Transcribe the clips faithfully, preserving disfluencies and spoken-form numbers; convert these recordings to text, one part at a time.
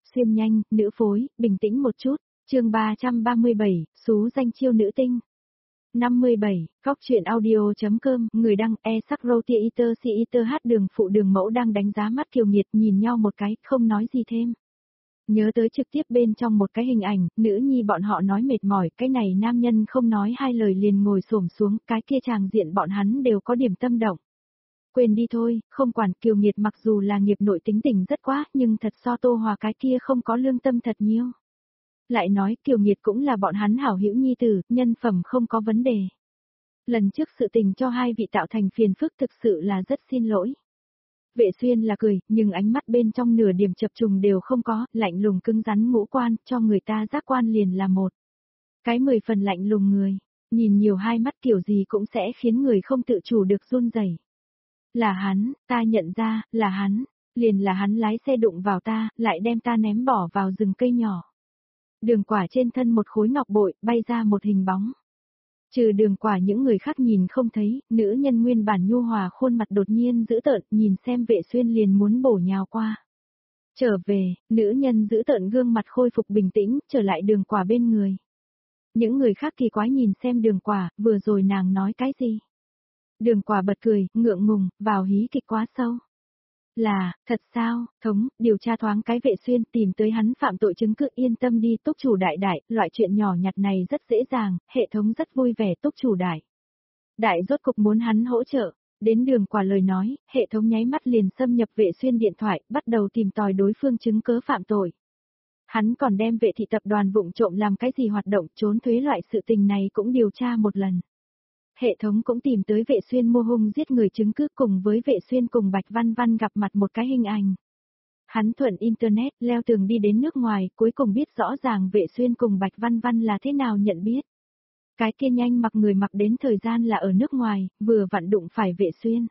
xuyên nhanh, nữ phối, bình tĩnh một chút, chương ba trăm ba mươi bảy, xú danh chiêu nữ tinh. năm mươi bảy, Cóc truyện audio.com, người đăng e sắc roti iter si iter hát đường phụ đường mẫu đang đánh giá mắt Kiều Nghiệt nhìn nhau một cái, không nói gì thêm. Nhớ tới trực tiếp bên trong một cái hình ảnh, nữ nhi bọn họ nói mệt mỏi, cái này nam nhân không nói hai lời liền ngồi xổm xuống, cái kia chàng diện bọn hắn đều có điểm tâm động. Quên đi thôi, không quản Kiều Nghiệt mặc dù là nghiệp nội tính tình rất quá, nhưng thật so Tô Hòa cái kia không có lương tâm thật nhiều. Lại nói Kiều Nghiệt cũng là bọn hắn hảo hữu nhi tử, nhân phẩm không có vấn đề. Lần trước sự tình cho hai vị tạo thành phiền phức thực sự là rất xin lỗi. Vệ Xuyên là cười, nhưng ánh mắt bên trong nửa điểm chập trùng đều không có, lạnh lùng cứng rắn ngũ quan, cho người ta giác quan liền là một. Cái mười phần lạnh lùng người, nhìn nhiều hai mắt kiểu gì cũng sẽ khiến người không tự chủ được run rẩy. Là hắn, ta nhận ra, là hắn, liền là hắn lái xe đụng vào ta, lại đem ta ném bỏ vào rừng cây nhỏ. Đường Quả trên thân một khối ngọc bội, bay ra một hình bóng. Trừ Đường Quả những người khác nhìn không thấy, nữ nhân nguyên bản nhu hòa khuôn mặt đột nhiên dữ tợn, nhìn xem Vệ Xuyên liền muốn bổ nhào qua. Trở về, nữ nhân dữ tợn gương mặt khôi phục bình tĩnh, trở lại Đường Quả bên người. Những người khác kỳ quái nhìn xem Đường Quả, vừa rồi nàng nói cái gì? Đường Quả bật cười, ngượng ngùng, vào hí kịch quá sâu. Là, thật sao, thống, điều tra thoáng cái Vệ Xuyên tìm tới hắn phạm tội chứng cứ, yên tâm đi túc chủ đại đại, loại chuyện nhỏ nhặt này rất dễ dàng, hệ thống rất vui vẻ túc chủ đại. Đại rốt cục muốn hắn hỗ trợ, đến Đường Quả lời nói, hệ thống nháy mắt liền xâm nhập Vệ Xuyên điện thoại, bắt đầu tìm tòi đối phương chứng cớ phạm tội. Hắn còn đem Vệ thị tập đoàn vụng trộm làm cái gì hoạt động trốn thuế loại sự tình này cũng điều tra một lần. Hệ thống cũng tìm tới Vệ Xuyên mô hung giết người chứng cứ cùng với Vệ Xuyên cùng Bạch Văn Văn gặp mặt một cái hình ảnh. Hắn thuận Internet leo tường đi đến nước ngoài, cuối cùng biết rõ ràng Vệ Xuyên cùng Bạch Văn Văn là thế nào nhận biết. Cái kia nhanh mặc người mặc đến thời gian là ở nước ngoài, vừa vặn đụng phải Vệ Xuyên.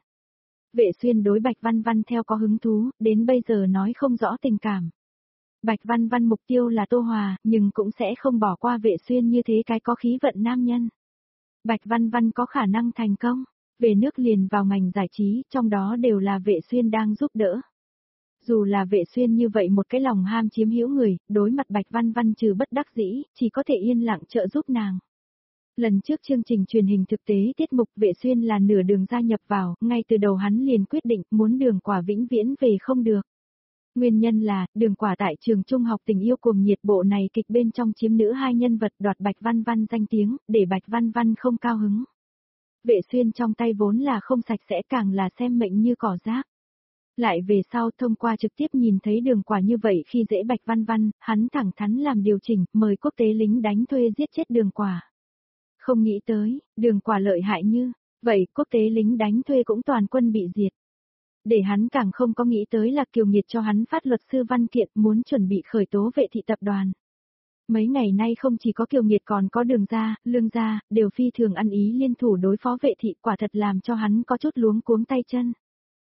Vệ Xuyên đối Bạch Văn Văn theo có hứng thú, đến bây giờ nói không rõ tình cảm. Bạch Văn Văn mục tiêu là Tô Hòa, nhưng cũng sẽ không bỏ qua Vệ Xuyên như thế cái có khí vận nam nhân. Bạch Văn Văn có khả năng thành công, về nước liền vào ngành giải trí, trong đó đều là Vệ Xuyên đang giúp đỡ. Dù là Vệ Xuyên như vậy một cái lòng ham chiếm hữu người, đối mặt Bạch Văn Văn trừ bất đắc dĩ, chỉ có thể yên lặng trợ giúp nàng. Lần trước chương trình truyền hình thực tế tiết mục Vệ Xuyên là nửa đường gia nhập vào, ngay từ đầu hắn liền quyết định muốn Đường Quả vĩnh viễn về không được. Nguyên nhân là, Đường Quả tại trường trung học tình yêu cuồng nhiệt bộ này kịch bên trong chiếm nữ hai nhân vật đoạt Bạch Văn Văn danh tiếng, để Bạch Văn Văn không cao hứng. Vệ Xuyên trong tay vốn là không sạch sẽ càng là xem mệnh như cỏ rác. Lại về sau thông qua trực tiếp nhìn thấy Đường Quả như vậy khi dễ Bạch Văn Văn, hắn thẳng thắn làm điều chỉnh, mời quốc tế lính đánh thuê giết chết Đường Quả. Không nghĩ tới, Đường Quả lợi hại như, vậy quốc tế lính đánh thuê cũng toàn quân bị diệt. Để hắn càng không có nghĩ tới là Kiều Nghiệt cho hắn phát luật sư văn kiện muốn chuẩn bị khởi tố Vệ thị tập đoàn. Mấy ngày nay không chỉ có Kiều Nghiệt còn có Đường gia, Lương gia, đều phi thường ăn ý liên thủ đối phó Vệ thị, quả thật làm cho hắn có chút luống cuống tay chân.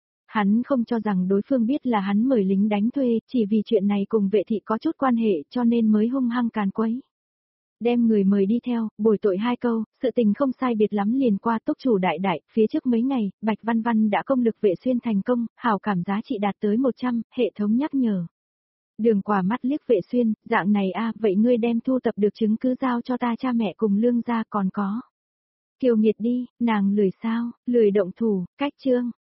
Hắn không cho rằng đối phương biết là hắn mời lính đánh thuê, chỉ vì chuyện này cùng Vệ thị có chút quan hệ cho nên mới hung hăng càn quấy. Đem người mời đi theo, bồi tội hai câu, sự tình không sai biệt lắm liền qua túc chủ đại đại, phía trước mấy ngày, Bạch Văn Văn đã công lực Vệ Xuyên thành công, hảo cảm giá trị đạt tới một trăm, hệ thống nhắc nhở. Đường Quả mắt liếc Vệ Xuyên, dạng này a, vậy ngươi đem thu tập được chứng cứ giao cho ta cha mẹ cùng Lương gia còn có. Kiều Nghiệt đi, nàng lười sao, lười động thủ, cách chương,